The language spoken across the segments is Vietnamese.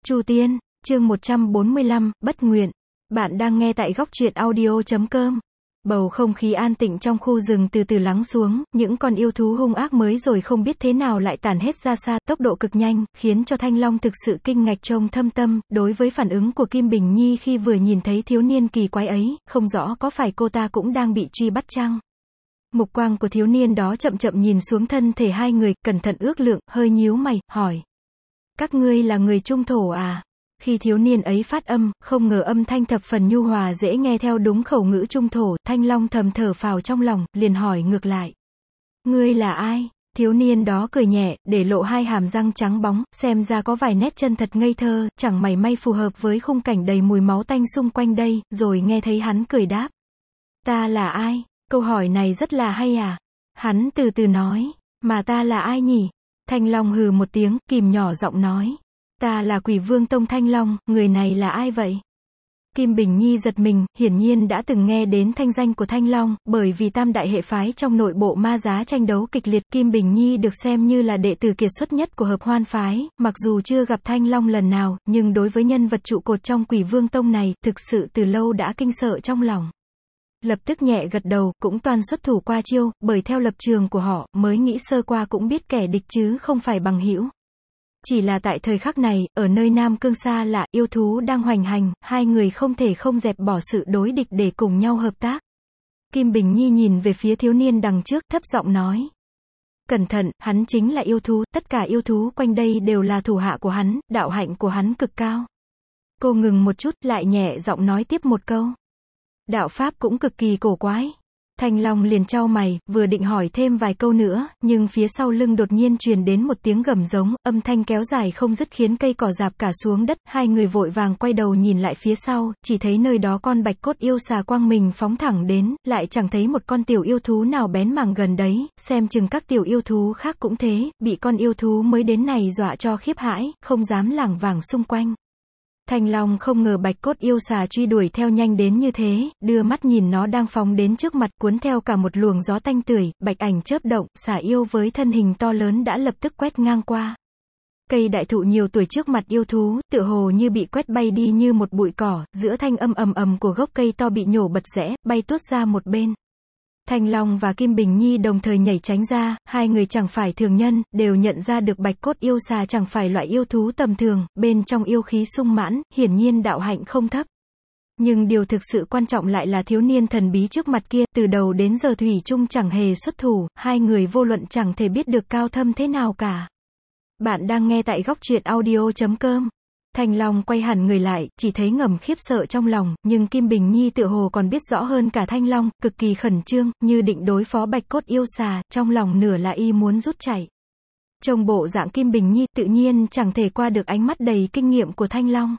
Chu Tiên, chương 145, bất nguyện. Bạn đang nghe tại góc truyện audio.com. Bầu không khí an tĩnh trong khu rừng từ từ lắng xuống, những con yêu thú hung ác mới rồi không biết thế nào lại tản hết ra xa, tốc độ cực nhanh, khiến cho Thanh Long thực sự kinh ngạc trông thâm tâm, đối với phản ứng của Kim Bình Nhi khi vừa nhìn thấy thiếu niên kỳ quái ấy, không rõ có phải cô ta cũng đang bị truy bắt chăng? Mục quang của thiếu niên đó chậm chậm nhìn xuống thân thể hai người, cẩn thận ước lượng, hơi nhíu mày, hỏi. Các ngươi là người Trung Thổ à? Khi thiếu niên ấy phát âm, không ngờ âm thanh thập phần nhu hòa dễ nghe theo đúng khẩu ngữ Trung Thổ, Thanh Long thầm thở phào trong lòng, liền hỏi ngược lại. Ngươi là ai? Thiếu niên đó cười nhẹ, để lộ hai hàm răng trắng bóng, xem ra có vài nét chân thật ngây thơ, chẳng mảy may phù hợp với khung cảnh đầy mùi máu tanh xung quanh đây, rồi nghe thấy hắn cười đáp. Ta là ai? Câu hỏi này rất là hay à? Hắn từ từ nói, mà ta là ai nhỉ? Thanh Long hừ một tiếng, kìm nhỏ giọng nói. Ta là Quỷ Vương Tông Thanh Long, người này là ai vậy? Kim Bình Nhi giật mình, hiển nhiên đã từng nghe đến thanh danh của Thanh Long, bởi vì tam đại hệ phái trong nội bộ ma giá tranh đấu kịch liệt, Kim Bình Nhi được xem như là đệ tử kiệt xuất nhất của hợp hoan phái, mặc dù chưa gặp Thanh Long lần nào, nhưng đối với nhân vật trụ cột trong Quỷ Vương Tông này, thực sự từ lâu đã kinh sợ trong lòng. Lập tức nhẹ gật đầu, cũng toàn xuất thủ qua chiêu, bởi theo lập trường của họ, mới nghĩ sơ qua cũng biết kẻ địch chứ không phải bằng hữu. Chỉ là tại thời khắc này, ở nơi Nam Cương xa lạ, yêu thú đang hoành hành, hai người không thể không dẹp bỏ sự đối địch để cùng nhau hợp tác. Kim Bình Nhi nhìn về phía thiếu niên đằng trước, thấp giọng nói. Cẩn thận, hắn chính là yêu thú, tất cả yêu thú quanh đây đều là thủ hạ của hắn, đạo hạnh của hắn cực cao. Cô ngừng một chút, lại nhẹ giọng nói tiếp một câu. Đạo pháp cũng cực kỳ cổ quái. Thanh Long liền chau mày, vừa định hỏi thêm vài câu nữa, nhưng phía sau lưng đột nhiên truyền đến một tiếng gầm giống, âm thanh kéo dài không dứt khiến cây cỏ rạp cả xuống đất, hai người vội vàng quay đầu nhìn lại phía sau, chỉ thấy nơi đó con bạch cốt yêu xà quang mình phóng thẳng đến, lại chẳng thấy một con tiểu yêu thú nào bén mảng gần đấy, xem chừng các tiểu yêu thú khác cũng thế, bị con yêu thú mới đến này dọa cho khiếp hãi, không dám lảng vảng xung quanh. Thanh Long không ngờ bạch cốt yêu xà truy đuổi theo nhanh đến như thế, đưa mắt nhìn nó đang phóng đến trước mặt, cuốn theo cả một luồng gió tanh tưởi, bạch ảnh chớp động, xà yêu với thân hình to lớn đã lập tức quét ngang qua. Cây đại thụ nhiều tuổi trước mặt yêu thú, tựa hồ như bị quét bay đi như một bụi cỏ, giữa thanh âm ầm ầm của gốc cây to bị nhổ bật rẽ, bay tuốt ra một bên. Thanh Long và Kim Bình Nhi đồng thời nhảy tránh ra, hai người chẳng phải thường nhân, đều nhận ra được bạch cốt yêu xà chẳng phải loại yêu thú tầm thường, bên trong yêu khí sung mãn, hiển nhiên đạo hạnh không thấp. Nhưng điều thực sự quan trọng lại là thiếu niên thần bí trước mặt kia, từ đầu đến giờ thủy chung chẳng hề xuất thủ, hai người vô luận chẳng thể biết được cao thâm thế nào cả. Bạn đang nghe tại góc truyện audio.com. Thanh Long quay hẳn người lại, chỉ thấy ngầm khiếp sợ trong lòng, nhưng Kim Bình Nhi tựa hồ còn biết rõ hơn cả Thanh Long, cực kỳ khẩn trương, như định đối phó bạch cốt yêu xà, trong lòng nửa là y muốn rút chạy. Trông bộ dạng Kim Bình Nhi tự nhiên chẳng thể qua được ánh mắt đầy kinh nghiệm của Thanh Long.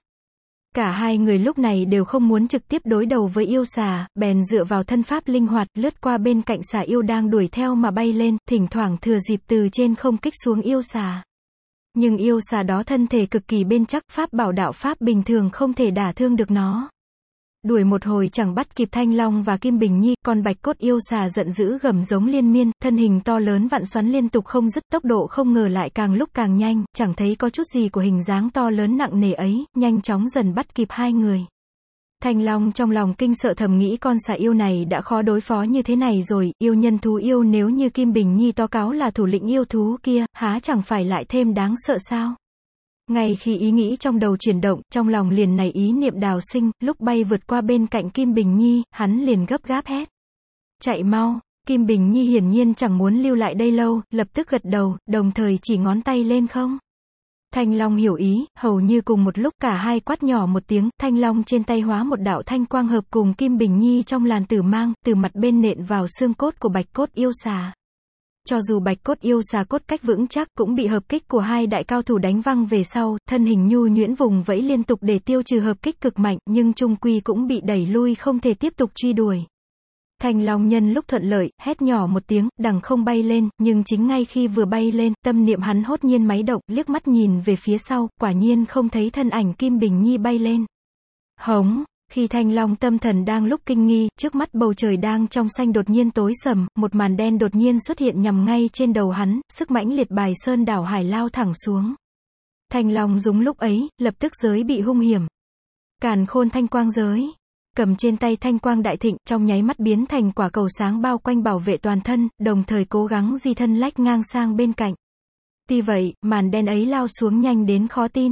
Cả hai người lúc này đều không muốn trực tiếp đối đầu với yêu xà, bèn dựa vào thân pháp linh hoạt, lướt qua bên cạnh xà yêu đang đuổi theo mà bay lên, thỉnh thoảng thừa dịp từ trên không kích xuống yêu xà. Nhưng yêu xà đó thân thể cực kỳ bền chắc, pháp bảo đạo pháp bình thường không thể đả thương được nó. Đuổi một hồi chẳng bắt kịp Thanh Long và Kim Bình Nhi, con bạch cốt yêu xà giận dữ gầm giống liên miên, thân hình to lớn vặn xoắn liên tục không dứt, tốc độ không ngờ lại càng lúc càng nhanh, chẳng thấy có chút gì của hình dáng to lớn nặng nề ấy, nhanh chóng dần bắt kịp hai người. Thanh Long trong lòng kinh sợ thầm nghĩ con xà yêu này đã khó đối phó như thế này rồi, yêu nhân thú yêu nếu như Kim Bình Nhi to cáo là thủ lĩnh yêu thú kia, há chẳng phải lại thêm đáng sợ sao? Ngay khi ý nghĩ trong đầu chuyển động, trong lòng liền nảy ý niệm đào sinh, lúc bay vượt qua bên cạnh Kim Bình Nhi, hắn liền gấp gáp hét. Chạy mau! Kim Bình Nhi hiển nhiên chẳng muốn lưu lại đây lâu, lập tức gật đầu, đồng thời chỉ ngón tay lên không. Thanh Long hiểu ý, hầu như cùng một lúc cả hai quát nhỏ một tiếng, Thanh Long trên tay hóa một đạo thanh quang hợp cùng Kim Bình Nhi trong làn tử mang, từ mặt bên nện vào xương cốt của bạch cốt yêu xà. Cho dù bạch cốt yêu xà cốt cách vững chắc cũng bị hợp kích của hai đại cao thủ đánh văng về sau, thân hình nhu nhuyễn vùng vẫy liên tục để tiêu trừ hợp kích cực mạnh, nhưng chung quy cũng bị đẩy lui không thể tiếp tục truy đuổi. Thanh Long nhân lúc thuận lợi, hét nhỏ một tiếng, đằng không bay lên, nhưng chính ngay khi vừa bay lên, tâm niệm hắn hốt nhiên máy động, liếc mắt nhìn về phía sau, quả nhiên không thấy thân ảnh Kim Bình Nhi bay lên. Hống! Khi Thanh Long tâm thần đang lúc kinh nghi, trước mắt bầu trời đang trong xanh đột nhiên tối sầm, một màn đen đột nhiên xuất hiện nhằm ngay trên đầu hắn, sức mãnh liệt bài sơn đảo hải lao thẳng xuống. Thanh Long dùng lúc ấy, lập tức giới bị hung hiểm. Càn khôn thanh quang giới. Cầm trên tay thanh quang đại thịnh, trong nháy mắt biến thành quả cầu sáng bao quanh bảo vệ toàn thân, đồng thời cố gắng di thân lách ngang sang bên cạnh. Tuy vậy, màn đen ấy lao xuống nhanh đến khó tin.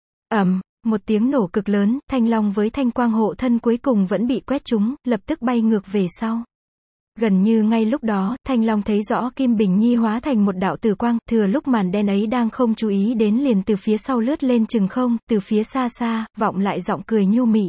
Một tiếng nổ cực lớn, Thanh Long với thanh quang hộ thân cuối cùng vẫn bị quét trúng, lập tức bay ngược về sau. Gần như ngay lúc đó, Thanh Long thấy rõ Kim Bình Nhi hóa thành một đạo tử quang, thừa lúc màn đen ấy đang không chú ý đến liền từ phía sau lướt lên chừng không, từ phía xa xa, vọng lại giọng cười nhu mị.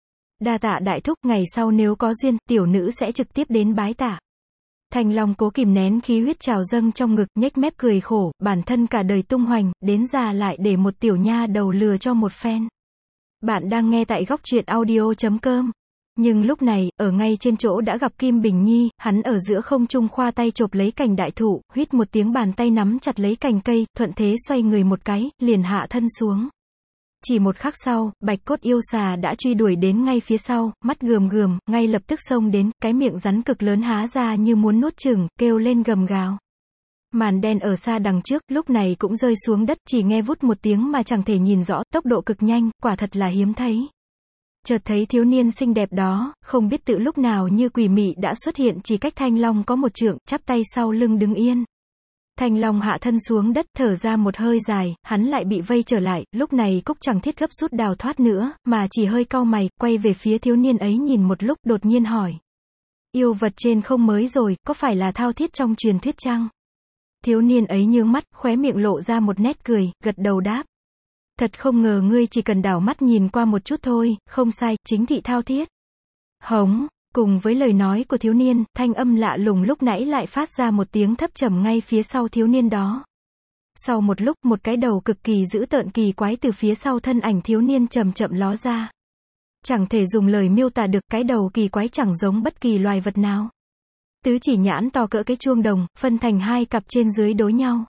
Đa tạ đại thúc, ngày sau nếu có duyên, tiểu nữ sẽ trực tiếp đến bái tạ. Thanh Long cố kìm nén khí huyết trào dâng trong ngực, nhếch mép cười khổ, bản thân cả đời tung hoành, đến già lại để một tiểu nha đầu lừa cho một phen. Bạn đang nghe tại góc truyện audio.com. Nhưng lúc này, ở ngay trên chỗ đã gặp Kim Bình Nhi, hắn ở giữa không trung khoa tay chộp lấy cành đại thụ, huýt một tiếng bàn tay nắm chặt lấy cành cây, thuận thế xoay người một cái, liền hạ thân xuống. Chỉ một khắc sau, bạch cốt yêu xà đã truy đuổi đến ngay phía sau, mắt gườm gườm, ngay lập tức xông đến, cái miệng rắn cực lớn há ra như muốn nuốt chửng, kêu lên gầm gào. Màn đen ở xa đằng trước, lúc này cũng rơi xuống đất, chỉ nghe vút một tiếng mà chẳng thể nhìn rõ, tốc độ cực nhanh, quả thật là hiếm thấy. Chợt thấy thiếu niên xinh đẹp đó, không biết tự lúc nào như quỷ mị đã xuất hiện chỉ cách Thanh Long có một trượng, chắp tay sau lưng đứng yên. Thanh Long hạ thân xuống đất, thở ra một hơi dài, hắn lại bị vây trở lại, lúc này Cúc chẳng thiết gấp rút đào thoát nữa, mà chỉ hơi cau mày, quay về phía thiếu niên ấy nhìn một lúc, đột nhiên hỏi. Yêu vật trên không mới rồi, có phải là thao thiết trong truyền thuyết chăng? Thiếu niên ấy nhướng mắt, khóe miệng lộ ra một nét cười, gật đầu đáp. Thật không ngờ ngươi chỉ cần đảo mắt nhìn qua một chút thôi, không sai, chính thị thao thiết. Hống, cùng với lời nói của thiếu niên, thanh âm lạ lùng lúc nãy lại phát ra một tiếng thấp trầm ngay phía sau thiếu niên đó. Sau một lúc, một cái đầu cực kỳ dữ tợn kỳ quái từ phía sau thân ảnh thiếu niên chậm chậm ló ra. Chẳng thể dùng lời miêu tả được, cái đầu kỳ quái chẳng giống bất kỳ loài vật nào. Tứ chỉ nhãn to cỡ cái chuông đồng, phân thành hai cặp trên dưới đối nhau.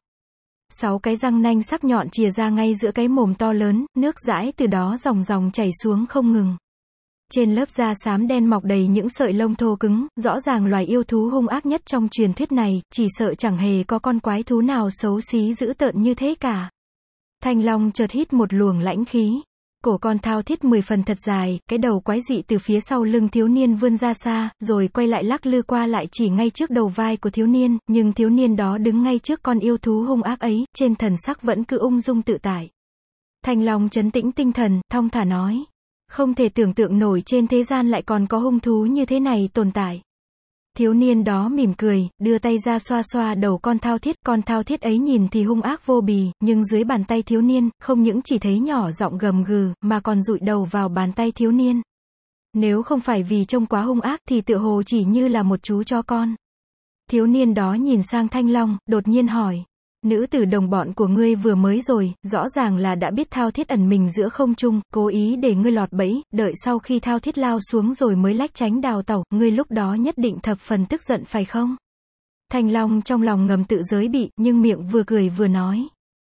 6 cái răng nanh sắc nhọn chìa ra ngay giữa cái mồm to lớn, nước dãi từ đó ròng ròng chảy xuống không ngừng. Trên lớp da xám đen mọc đầy những sợi lông thô cứng, rõ ràng loài yêu thú hung ác nhất trong truyền thuyết này, chỉ sợ chẳng hề có con quái thú nào xấu xí dữ tợn như thế cả. Thanh Long chợt hít một luồng lãnh khí. Cổ con thao thiết 10 phần thật dài, cái đầu quái dị từ phía sau lưng thiếu niên vươn ra xa, rồi quay lại lắc lư qua lại chỉ ngay trước đầu vai của thiếu niên, nhưng thiếu niên đó đứng ngay trước con yêu thú hung ác ấy, trên thần sắc vẫn cứ ung dung tự tại. Thanh Long trấn tĩnh tinh thần, thong thả nói. Không thể tưởng tượng nổi trên thế gian lại còn có hung thú như thế này tồn tại. Thiếu niên đó mỉm cười, đưa tay ra xoa xoa đầu con thao thiết ấy nhìn thì hung ác vô bì, nhưng dưới bàn tay thiếu niên, không những chỉ thấy nhỏ giọng gầm gừ, mà còn dụi đầu vào bàn tay thiếu niên. Nếu không phải vì trông quá hung ác thì tựa hồ chỉ như là một chú chó con. Thiếu niên đó nhìn sang Thanh Long, đột nhiên hỏi. Nữ tử đồng bọn của ngươi vừa mới rồi, rõ ràng là đã biết thao thiết ẩn mình giữa không trung, cố ý để ngươi lọt bẫy, đợi sau khi thao thiết lao xuống rồi mới lách tránh đào tẩu, ngươi lúc đó nhất định thập phần tức giận phải không? Thanh Long trong lòng ngầm tự giới bị, nhưng miệng vừa cười vừa nói.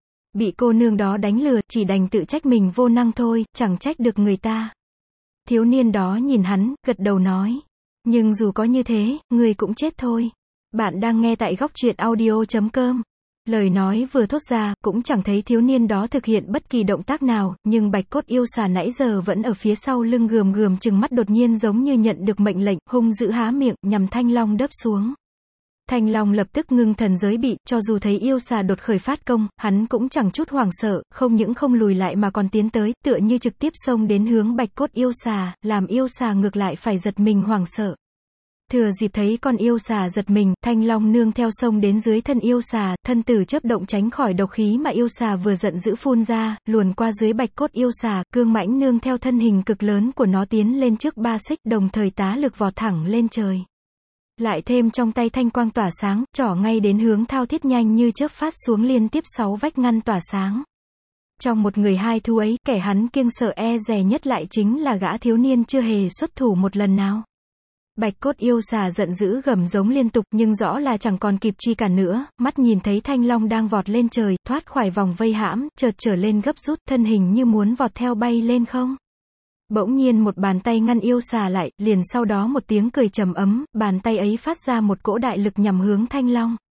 Bị cô nương đó đánh lừa, chỉ đành tự trách mình vô năng thôi, chẳng trách được người ta. Thiếu niên đó nhìn hắn, gật đầu nói. Nhưng dù có như thế, ngươi cũng chết thôi. Bạn đang nghe tại góc truyện audio.com. Lời nói vừa thốt ra, cũng chẳng thấy thiếu niên đó thực hiện bất kỳ động tác nào, nhưng bạch cốt yêu xà nãy giờ vẫn ở phía sau lưng gườm gườm trừng mắt đột nhiên giống như nhận được mệnh lệnh, hung dữ há miệng, nhằm Thanh Long đớp xuống. Thanh Long lập tức ngưng thần giới bị, cho dù thấy yêu xà đột khởi phát công, hắn cũng chẳng chút hoảng sợ, không những không lùi lại mà còn tiến tới, tựa như trực tiếp xông đến hướng bạch cốt yêu xà, làm yêu xà ngược lại phải giật mình hoảng sợ. Thừa dịp thấy con yêu xà giật mình, Thanh Long nương theo sông đến dưới thân yêu xà, thân tử chớp động tránh khỏi độc khí mà yêu xà vừa giận dữ phun ra, luồn qua dưới bạch cốt yêu xà, cương mãnh nương theo thân hình cực lớn của nó tiến lên trước 3 xích, đồng thời tá lực vọt thẳng lên trời. Lại thêm trong tay thanh quang tỏa sáng, trỏ ngay đến hướng thao thiết nhanh như chớp phát xuống liên tiếp 6 vách ngăn tỏa sáng. Trong một người hai thú ấy, kẻ hắn kiêng sợ e dè nhất lại chính là gã thiếu niên chưa hề xuất thủ một lần nào. Bạch cốt yêu xà giận dữ gầm giống liên tục, nhưng rõ là chẳng còn kịp truy cản nữa, mắt nhìn thấy Thanh Long đang vọt lên trời, thoát khỏi vòng vây hãm, chợt trở lên gấp rút, thân hình như muốn vọt theo bay lên không. Bỗng nhiên một bàn tay ngăn yêu xà lại, liền sau đó một tiếng cười trầm ấm, bàn tay ấy phát ra một cỗ đại lực nhằm hướng Thanh Long.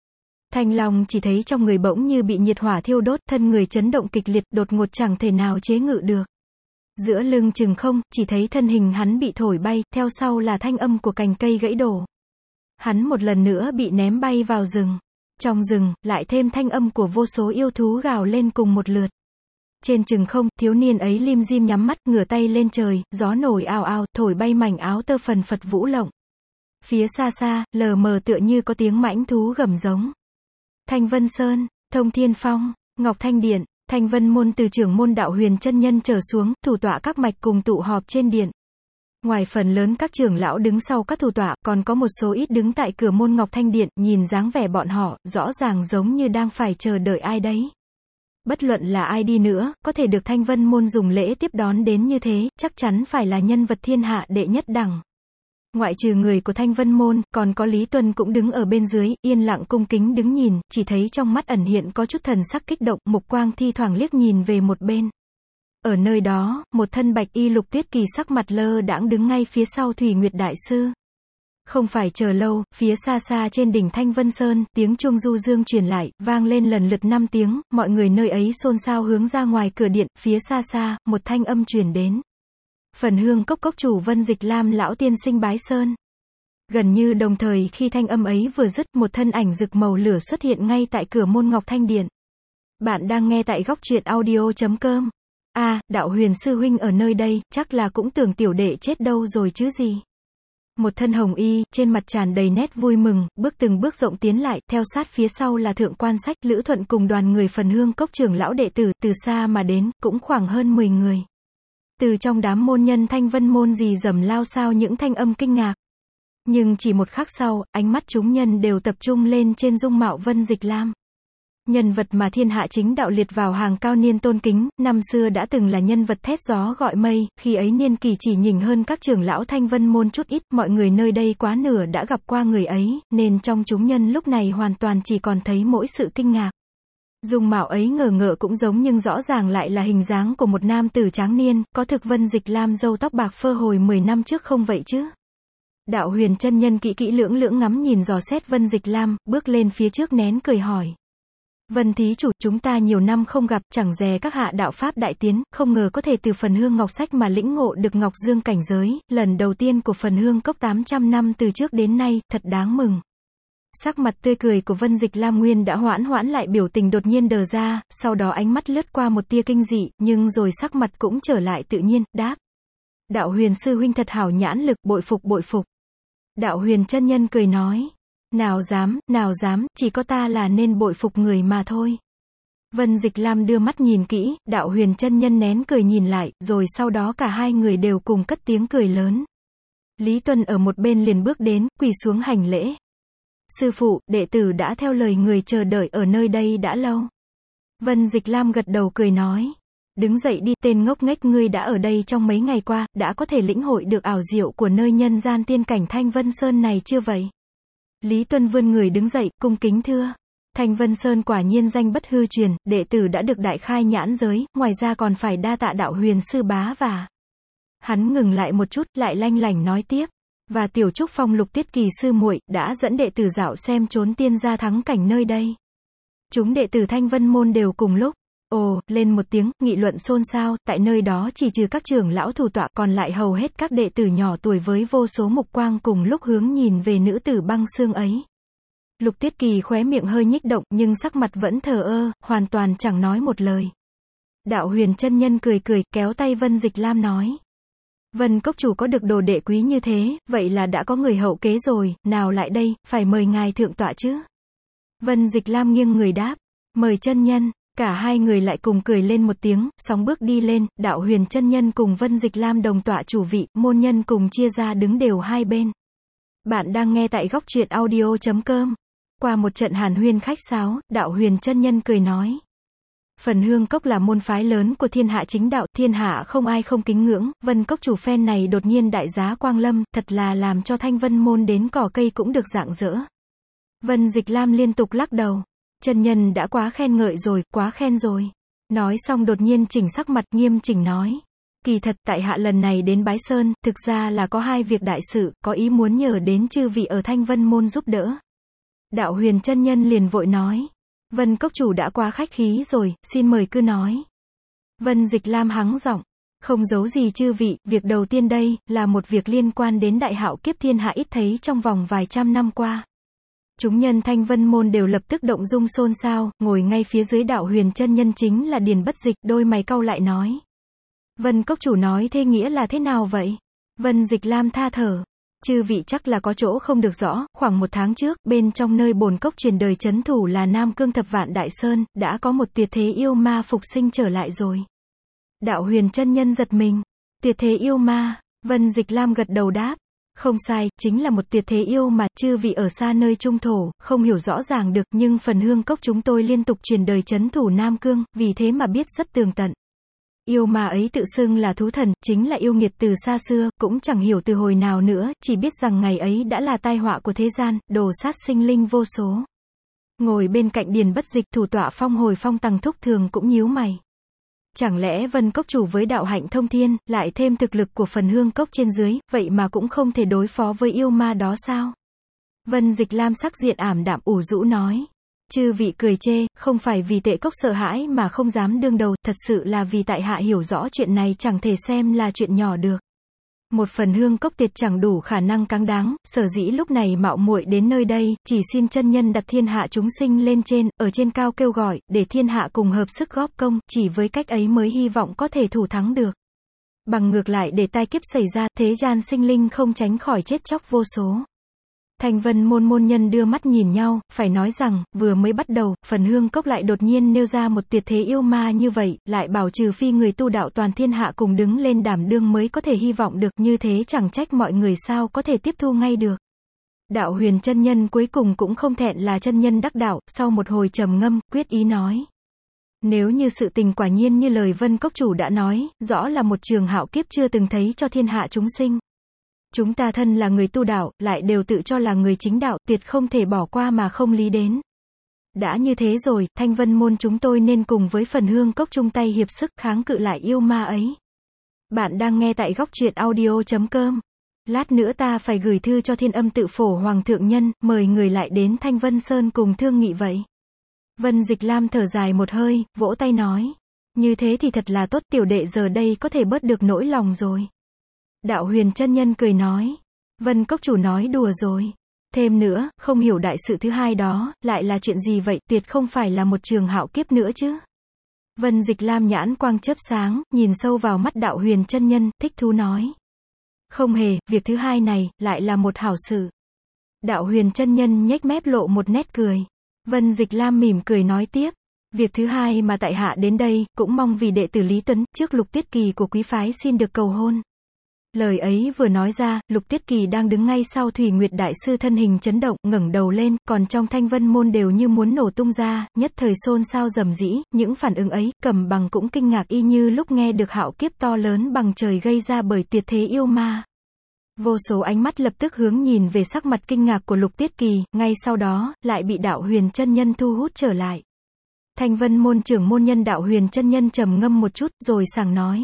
Thanh Long chỉ thấy trong người bỗng như bị nhiệt hỏa thiêu đốt, thân người chấn động kịch liệt, đột ngột chẳng thể nào chế ngự được. Giữa lưng chừng không, chỉ thấy thân hình hắn bị thổi bay, theo sau là thanh âm của cành cây gãy đổ. Hắn một lần nữa bị ném bay vào rừng. Trong rừng, lại thêm thanh âm của vô số yêu thú gào lên cùng một lượt. Trên chừng không, thiếu niên ấy lim dim nhắm mắt, ngửa tay lên trời, gió nổi ào ào, thổi bay mảnh áo tơ phần phật vũ lộng. Phía xa xa, lờ mờ tựa như có tiếng mãnh thú gầm giống. Thanh Vân Sơn, Thông Thiên Phong, Ngọc Thanh Điện, Thanh Vân Môn từ trưởng môn Đạo Huyền chân nhân trở xuống, thủ tọa các mạch cùng tụ họp trên điện. Ngoài phần lớn các trưởng lão đứng sau các thủ tọa, còn có một số ít đứng tại cửa môn Ngọc Thanh Điện, nhìn dáng vẻ bọn họ, rõ ràng giống như đang phải chờ đợi ai đấy. Bất luận là ai đi nữa, có thể được Thanh Vân Môn dùng lễ tiếp đón đến như thế, chắc chắn phải là nhân vật thiên hạ đệ nhất đẳng. Ngoại trừ người của Thanh Vân Môn, còn có Lý Tuân cũng đứng ở bên dưới, yên lặng cung kính đứng nhìn, chỉ thấy trong mắt ẩn hiện có chút thần sắc kích động, mục quang thi thoảng liếc nhìn về một bên. Ở nơi đó, một thân bạch y Lục Tuyết Kỳ sắc mặt lơ đãng đứng ngay phía sau Thủy Nguyệt Đại Sư. Không phải chờ lâu, phía xa xa trên đỉnh Thanh Vân Sơn, tiếng chuông du dương truyền lại, vang lên lần lượt 5 tiếng, mọi người nơi ấy xôn xao hướng ra ngoài cửa điện, phía xa xa, một thanh âm truyền đến. Phần Hương Cốc cốc chủ Vân Dịch Lam lão tiên sinh bái sơn. Gần như đồng thời khi thanh âm ấy vừa dứt, một thân ảnh rực màu lửa xuất hiện ngay tại cửa môn Ngọc Thanh Điện. Bạn đang nghe tại góc truyện audio.com. Đạo Huyền sư huynh ở nơi đây, chắc là cũng tưởng tiểu đệ chết đâu rồi chứ gì. Một thân hồng y, trên mặt tràn đầy nét vui mừng, bước từng bước rộng tiến lại, theo sát phía sau là Thượng Quan Sách, Lữ Thuận cùng đoàn người Phần Hương Cốc trưởng lão đệ tử, từ xa mà đến, cũng khoảng hơn 10 người. Từ trong đám môn nhân Thanh Vân Môn rì rầm lao sao những thanh âm kinh ngạc. Nhưng chỉ một khắc sau, ánh mắt chúng nhân đều tập trung lên trên dung mạo Vân Dịch Lam. Nhân vật mà thiên hạ chính đạo liệt vào hàng cao niên tôn kính, năm xưa đã từng là nhân vật thét gió gọi mây, khi ấy niên kỳ chỉ nhỉnh hơn các trưởng lão Thanh Vân Môn chút ít, mọi người nơi đây quá nửa đã gặp qua người ấy, nên trong chúng nhân lúc này hoàn toàn chỉ còn thấy mỗi sự kinh ngạc. Dung mạo ấy ngờ ngợ cũng giống nhưng rõ ràng lại là hình dáng của một nam tử tráng niên, có thực Vân Dịch Lam râu tóc bạc phơ hồi 10 năm trước không vậy chứ? Đạo Huyền chân nhân kỹ kỹ lưỡng lưỡng ngắm nhìn dò xét Vân Dịch Lam, bước lên phía trước nén cười hỏi. Vân thí chủ, chúng ta nhiều năm không gặp, chẳng dè các hạ đạo pháp đại tiến, không ngờ có thể từ Phần Hương Ngọc Sách mà lĩnh ngộ được Ngọc Dương cảnh giới, lần đầu tiên của Phần Hương Cốc 800 năm từ trước đến nay, thật đáng mừng. Sắc mặt tươi cười của Vân Dịch Lam nguyên đã hoãn lại, biểu tình đột nhiên đờ ra, sau đó ánh mắt lướt qua một tia kinh dị, nhưng rồi sắc mặt cũng trở lại tự nhiên, đáp. Đạo Huyền sư huynh thật hảo nhãn lực, bội phục bội phục. Đạo Huyền chân nhân cười nói. Nào dám, chỉ có ta là nên bội phục người mà thôi. Vân Dịch Lam đưa mắt nhìn kỹ, Đạo Huyền chân nhân nén cười nhìn lại, rồi sau đó cả hai người đều cùng cất tiếng cười lớn. Lý Tuân ở một bên liền bước đến, quỳ xuống hành lễ. Sư phụ, đệ tử đã theo lời người chờ đợi ở nơi đây đã lâu. Vân Dịch Lam gật đầu cười nói. Đứng dậy đi, tên ngốc nghếch ngươi đã ở đây trong mấy ngày qua, đã có thể lĩnh hội được ảo diệu của nơi nhân gian tiên cảnh Thanh Vân Sơn này chưa vậy? Lý Tuân vươn người đứng dậy, cung kính thưa. Thanh Vân Sơn quả nhiên danh bất hư truyền, đệ tử đã được đại khai nhãn giới, ngoài ra còn phải đa tạ Đạo Huyền sư bá và... Hắn ngừng lại một chút, lại lanh lảnh nói tiếp. Và Tiểu Trúc Phong Lục Tiết Kỳ sư muội đã dẫn đệ tử dạo xem chốn tiên gia thắng cảnh nơi đây. Chúng đệ tử Thanh Vân Môn đều cùng lúc. Ồ, lên một tiếng, nghị luận xôn xao, tại nơi đó chỉ trừ các trưởng lão thủ tọa, còn lại hầu hết các đệ tử nhỏ tuổi với vô số mục quang cùng lúc hướng nhìn về nữ tử băng xương ấy. Lục Tiết Kỳ khóe miệng hơi nhích động, nhưng sắc mặt vẫn thờ ơ, hoàn toàn chẳng nói một lời. Đạo Huyền chân nhân cười kéo tay Vân Dịch Lam nói. Vân cốc chủ có được đồ đệ quý như thế, vậy là đã có người hậu kế rồi, nào lại đây, phải mời ngài thượng tọa chứ. Vân Dịch Lam nghiêng người đáp. Mời chân nhân. Cả hai người lại cùng cười lên một tiếng, sóng bước đi lên, Đạo Huyền chân nhân cùng Vân Dịch Lam đồng tọa chủ vị, môn nhân cùng chia ra đứng đều hai bên. Bạn đang nghe tại góc truyện audio.com. Qua một trận hàn huyên khách sáo, Đạo Huyền chân nhân cười nói. Phần Hương Cốc là môn phái lớn của thiên hạ chính đạo, thiên hạ không ai không kính ngưỡng, Vân cốc chủ phen này đột nhiên đại giá quang lâm, thật là làm cho Thanh Vân Môn đến cỏ cây cũng được rạng rỡ. Vân Dịch Lam liên tục lắc đầu. Chân nhân đã quá khen ngợi rồi, quá khen rồi. Nói xong đột nhiên chỉnh sắc mặt nghiêm chỉnh nói. Kỳ thật tại hạ lần này đến Bái Sơn, thực ra là có hai việc đại sự, có ý muốn nhờ đến chư vị ở Thanh Vân Môn giúp đỡ. Đạo Huyền chân nhân liền vội nói. Vân cốc chủ đã quá khách khí rồi, xin mời cứ nói. Vân Dịch Lam hắng giọng. Không giấu gì chư vị, việc đầu tiên đây, là một việc liên quan đến đại hạo kiếp thiên hạ ít thấy trong vòng vài trăm năm qua. Chúng nhân Thanh Vân môn đều lập tức động dung xôn xao, ngồi ngay phía dưới Đạo Huyền chân nhân chính là Điền Bất Dịch, đôi mày cau lại nói. Vân cốc chủ nói thế nghĩa là thế nào vậy? Vân Dịch Lam tha thở. Chư vị chắc là có chỗ không được rõ, khoảng 1 tháng trước, bên trong nơi bồn cốc truyền đời trấn thủ là Nam Cương Thập Vạn Đại Sơn, đã có một tuyệt thế yêu ma phục sinh trở lại rồi. Đạo Huyền chân nhân giật mình. Tuyệt thế yêu ma? Vân Dịch Lam gật đầu đáp. Không sai, chính là một tuyệt thế yêu mà, chư vị ở xa nơi trung thổ, không hiểu rõ ràng được, nhưng phần hương cốc chúng tôi liên tục truyền đời trấn thủ Nam Cương, vì thế mà biết rất tường tận. Yêu ma ấy tự xưng là thú thần, chính là yêu nghiệt từ xa xưa, cũng chẳng hiểu từ hồi nào nữa, chỉ biết rằng ngày ấy đã là tai họa của thế gian, đồ sát sinh linh vô số. Ngồi bên cạnh Điền Bất Dịch, thủ tọa Phong Hồi Phong Tằng Thúc thường cũng nhíu mày. Chẳng lẽ Vân cốc chủ với đạo hạnh thông thiên, lại thêm thực lực của phần hương cốc trên dưới, vậy mà cũng không thể đối phó với yêu ma đó sao? Vân Dịch Lam sắc diện ảm đạm ủ rũ nói. Chư vị cười chê, không phải vì Tệ Cốc sợ hãi mà không dám đương đầu, thật sự là vì tại hạ hiểu rõ chuyện này chẳng thể xem là chuyện nhỏ được. Một phần hương cốc tuyệt chẳng đủ khả năng cáng đáng, sở dĩ lúc này mạo muội đến nơi đây, chỉ xin chân nhân đặt thiên hạ chúng sinh lên trên, ở trên cao kêu gọi, để thiên hạ cùng hợp sức góp công, chỉ với cách ấy mới hy vọng có thể thủ thắng được. Bằng ngược lại để tai kiếp xảy ra, thế gian sinh linh không tránh khỏi chết chóc vô số. Thanh Vân môn môn nhân đưa mắt nhìn nhau, phải nói rằng, vừa mới bắt đầu, phần hương cốc lại đột nhiên nêu ra một tuyệt thế yêu ma như vậy, lại bảo trừ phi người tu đạo toàn thiên hạ cùng đứng lên đảm đương mới có thể hy vọng được, như thế chẳng trách mọi người sao có thể tiếp thu ngay được. Đạo Huyền chân nhân cuối cùng cũng không thẹn là chân nhân đắc đạo, sau một hồi trầm ngâm, quyết ý nói. Nếu như sự tình quả nhiên như lời Vân cốc chủ đã nói, rõ là một trường hạo kiếp chưa từng thấy cho thiên hạ chúng sinh. Chúng ta thân là người tu đạo, lại đều tự cho là người chính đạo, tuyệt không thể bỏ qua mà không lý đến. Đã như thế rồi, Thanh Vân môn chúng tôi nên cùng với phần hương cốc chung tay hiệp sức kháng cự lại yêu ma ấy. Bạn đang nghe tại góc truyện audio.com. Lát nữa ta phải gửi thư cho Thiên Âm Tự Phổ Hoàng thượng nhân, mời người lại đến Thanh Vân Sơn cùng thương nghị vậy. Vân Dịch Lam thở dài một hơi, vỗ tay nói. Như thế thì thật là tốt, tiểu đệ giờ đây có thể bớt được nỗi lòng rồi. Đạo Huyền chân nhân cười nói. Vân cốc chủ nói đùa rồi. Thêm nữa, không hiểu đại sự thứ hai đó, lại là chuyện gì vậy, tuyệt không phải là một trường hạo kiếp nữa chứ. Vân Dịch Lam nhãn quang chớp sáng, nhìn sâu vào mắt Đạo Huyền chân nhân, thích thú nói. Không hề, việc thứ hai này, lại là một hảo sự. Đạo Huyền chân nhân nhếch mép lộ một nét cười. Vân Dịch Lam mỉm cười nói tiếp. Việc thứ hai mà tại hạ đến đây, cũng mong vì đệ tử Lý Tuấn, trước Lục Tuyết Kỳ của quý phái xin được cầu hôn. Lời ấy vừa nói ra, Lục Tuyết Kỳ đang đứng ngay sau Thủy Nguyệt đại sư thân hình chấn động, ngẩng đầu lên, còn trong Thanh Vân môn đều như muốn nổ tung ra, nhất thời xôn xao rầm rĩ, những phản ứng ấy, Cầm Bằng cũng kinh ngạc y như lúc nghe được hạo kiếp to lớn bằng trời gây ra bởi tuyệt thế yêu ma. Vô số ánh mắt lập tức hướng nhìn về sắc mặt kinh ngạc của Lục Tuyết Kỳ, ngay sau đó, lại bị Đạo Huyền chân nhân thu hút trở lại. Thanh Vân môn trưởng môn nhân Đạo Huyền chân nhân trầm ngâm một chút, rồi sảng nói.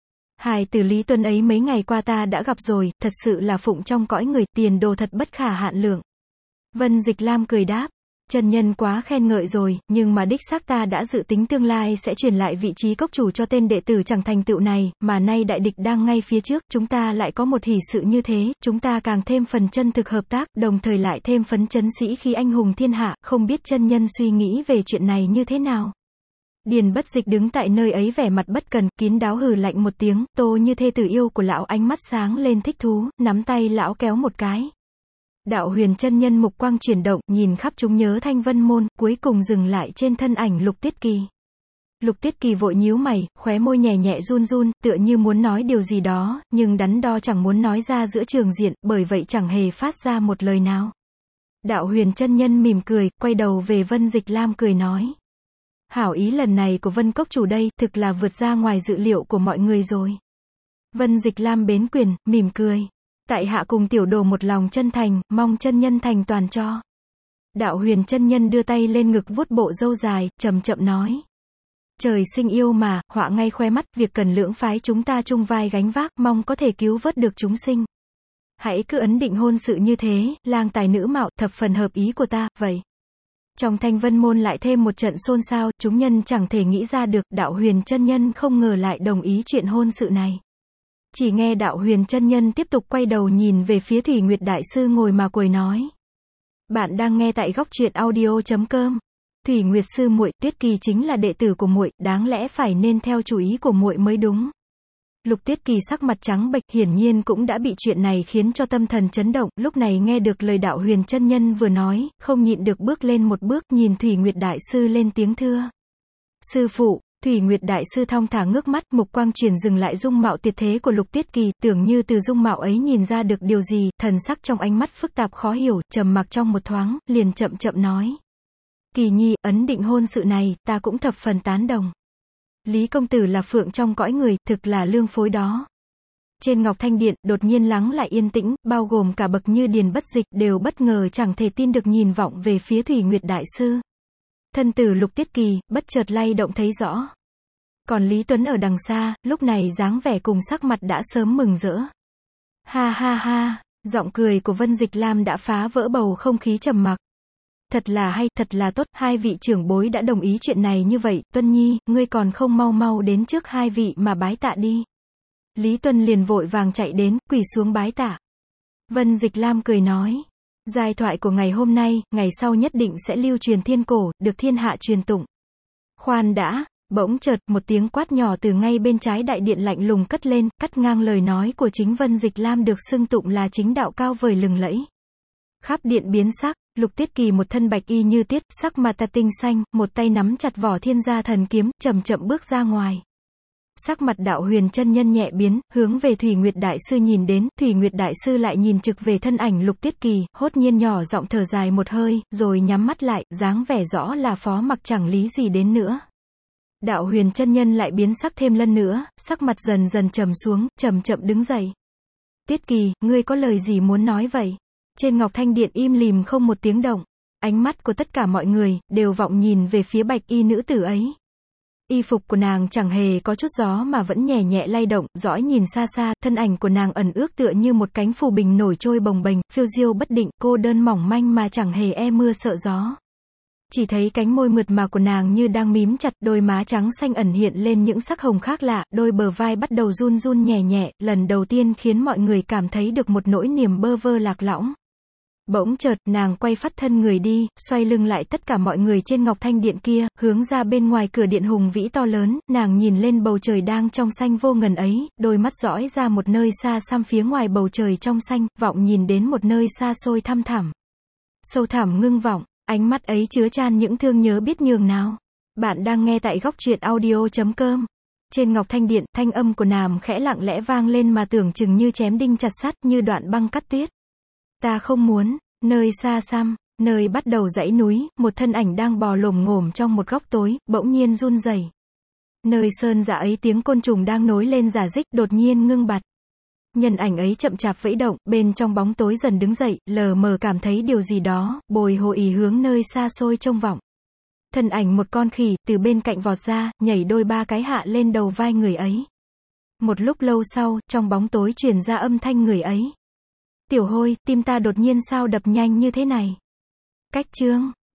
Hài tử Lý Tuấn ấy mấy ngày qua ta đã gặp rồi, thật sự là phụng trong cõi người, tiền đồ thật bất khả hạn lượng. Vân Dịch Lam cười đáp. Chân nhân quá khen ngợi rồi, nhưng mà đích xác ta đã dự tính tương lai sẽ truyền lại vị trí cốc chủ cho tên đệ tử chẳng thành tựu này, mà nay đại địch đang ngay phía trước, chúng ta lại có một hỷ sự như thế, chúng ta càng thêm phần chân thực hợp tác, đồng thời lại thêm phấn chấn sĩ khi anh hùng thiên hạ, không biết chân nhân suy nghĩ về chuyện này như thế nào. Điền Bất Dịch đứng tại nơi ấy vẻ mặt bất cần, kín đáo hừ lạnh một tiếng, Tô Như thê tử yêu của lão ánh mắt sáng lên thích thú, nắm tay lão kéo một cái. Đạo Huyền chân nhân mục quang chuyển động, nhìn khắp chúng nhớ Thanh Vân môn, cuối cùng dừng lại trên thân ảnh Lục Tuyết Kỳ. Lục Tuyết Kỳ vội nhíu mày, khóe môi nhẹ nhẹ run run, tựa như muốn nói điều gì đó, nhưng đắn đo chẳng muốn nói ra giữa trường diện, bởi vậy chẳng hề phát ra một lời nào. Đạo Huyền chân nhân mỉm cười, quay đầu về Vân Dịch Lam cười nói. Hảo ý lần này của Vân cốc chủ đây, thực là vượt ra ngoài dự liệu của mọi người rồi. Vân Dịch Lam bến quyền, mỉm cười. Tại hạ cùng tiểu đồ một lòng chân thành, mong chân nhân thành toàn cho. Đạo Huyền chân nhân đưa tay lên ngực vuốt bộ râu dài, chậm chậm nói. Trời sinh yêu mà, họa ngay khoe mắt, việc cần lưỡng phái chúng ta chung vai gánh vác, mong có thể cứu vớt được chúng sinh. Hãy cứ ấn định hôn sự như thế, lang tài nữ mạo, thập phần hợp ý của ta, vậy. Trong Thanh Vân môn lại thêm một trận xôn xao, chúng nhân chẳng thể nghĩ ra được, Đạo Huyền chân nhân không ngờ lại đồng ý chuyện hôn sự này. Chỉ nghe Đạo Huyền chân nhân tiếp tục quay đầu nhìn về phía Thủy Nguyệt đại sư ngồi mà quầy nói. Bạn đang nghe tại góc truyện audio.com. Thủy Nguyệt sư muội, Tuyết Kỳ chính là đệ tử của muội, đáng lẽ phải nên theo chủ ý của muội mới đúng. Lục Tuyết Kỳ sắc mặt trắng bệch, hiển nhiên cũng đã bị chuyện này khiến cho tâm thần chấn động, lúc này nghe được lời Đạo Huyền chân nhân vừa nói, không nhịn được bước lên một bước, nhìn Thủy Nguyệt đại sư lên tiếng thưa. Sư phụ. Thủy Nguyệt đại sư thong thả ngước mắt, mục quang chuyển dừng lại dung mạo tuyệt thế của Lục Tuyết Kỳ, tưởng như từ dung mạo ấy nhìn ra được điều gì, thần sắc trong ánh mắt phức tạp khó hiểu, trầm mặc trong một thoáng, liền chậm chậm nói. Kỳ nhi, ấn định hôn sự này, ta cũng thập phần tán đồng. Lý công tử là phượng trong cõi người, thực là lương phối đó. Trên Ngọc Thanh Điện, đột nhiên lắng lại yên tĩnh, bao gồm cả bậc như Điền Bất Dịch, đều bất ngờ chẳng thể tin được nhìn vọng về phía Thủy Nguyệt đại sư. Thân tử Lục Tuyết Kỳ, bất chợt lay động thấy rõ. Còn Lý Tuấn ở đằng xa, lúc này dáng vẻ cùng sắc mặt đã sớm mừng rỡ. Ha ha ha, giọng cười của Vân Dịch Lam đã phá vỡ bầu không khí trầm mặc. Thật là hay, thật là tốt, hai vị trưởng bối đã đồng ý chuyện này như vậy, Tuân Nhi, ngươi còn không mau mau đến trước hai vị mà bái tạ đi. Lý Tuân liền vội vàng chạy đến, quỳ xuống bái tạ. Vân Dịch Lam cười nói. Giai thoại của ngày hôm nay, ngày sau nhất định sẽ lưu truyền thiên cổ, được thiên hạ truyền tụng. Khoan đã, bỗng chợt, một tiếng quát nhỏ từ ngay bên trái đại điện lạnh lùng cất lên, cắt ngang lời nói của chính Vân Dịch Lam được xưng tụng là chính đạo cao vời lừng lẫy. Khắp điện biến sắc, Lục Tuyết Kỳ một thân bạch y như tiết, sắc mặt ta tinh xanh, một tay nắm chặt vỏ Thiên Gia Thần Kiếm, chậm chậm bước ra ngoài. Sắc mặt Đạo Huyền chân nhân nhẹ biến, hướng về Thủy Nguyệt đại sư nhìn đến, Thủy Nguyệt đại sư lại nhìn trực về thân ảnh Lục Tuyết Kỳ, hốt nhiên nhỏ giọng thở dài một hơi, rồi nhắm mắt lại, dáng vẻ rõ là phó mặc chẳng lý gì đến nữa. Đạo Huyền chân nhân lại biến sắc thêm lần nữa, sắc mặt dần dần trầm xuống, chậm chậm đứng dậy. Tuyết Kỳ, ngươi có lời gì muốn nói vậy? Trên Ngọc Thanh Điện im lìm không một tiếng động. Ánh mắt của tất cả mọi người, đều vọng nhìn về phía bạch y nữ tử ấy. Y phục của nàng chẳng hề có chút gió mà vẫn nhẹ nhẹ lay động, dõi nhìn xa xa, thân ảnh của nàng ẩn ước tựa như một cánh phù bình nổi trôi bồng bềnh, phiêu diêu bất định, cô đơn mỏng manh mà chẳng hề e mưa sợ gió. Chỉ thấy cánh môi mượt mà của nàng như đang mím chặt, đôi má trắng xanh ẩn hiện lên những sắc hồng khác lạ, đôi bờ vai bắt đầu run run nhẹ nhẹ, lần đầu tiên khiến mọi người cảm thấy được một nỗi niềm bơ vơ lạc lõng. Bỗng chợt, nàng quay phắt thân người đi, xoay lưng lại tất cả mọi người trên Ngọc Thanh Điện kia, hướng ra bên ngoài cửa điện hùng vĩ to lớn, nàng nhìn lên bầu trời đang trong xanh vô ngần ấy, đôi mắt dõi ra một nơi xa xăm phía ngoài bầu trời trong xanh, vọng nhìn đến một nơi xa xôi thăm thẳm. Sâu thẳm ngưng vọng, ánh mắt ấy chứa chan những thương nhớ biết nhường nào. Bạn đang nghe tại góc truyện audio.com. Trên Ngọc Thanh Điện, thanh âm của nàng khẽ lặng lẽ vang lên mà tưởng chừng như chém đinh chặt sắt, như đoạn băng cắt tuyết. Ta không muốn, nơi xa xăm, nơi bắt đầu dãy núi, một thân ảnh đang bò lồm ngồm trong một góc tối, bỗng nhiên run rẩy. Nơi sơn dạ ấy tiếng côn trùng đang nối lên rả rích, đột nhiên ngưng bặt. Nhân ảnh ấy chậm chạp vẫy động, bên trong bóng tối dần đứng dậy, lờ mờ cảm thấy điều gì đó, bồi hồi ý hướng nơi xa xôi trông vọng. Thân ảnh một con khỉ, từ bên cạnh vọt ra, nhảy đôi ba cái hạ lên đầu vai người ấy. Một lúc lâu sau, trong bóng tối truyền ra âm thanh người ấy. Tiểu Hôi, tim ta đột nhiên sao đập nhanh như thế này? Cách chương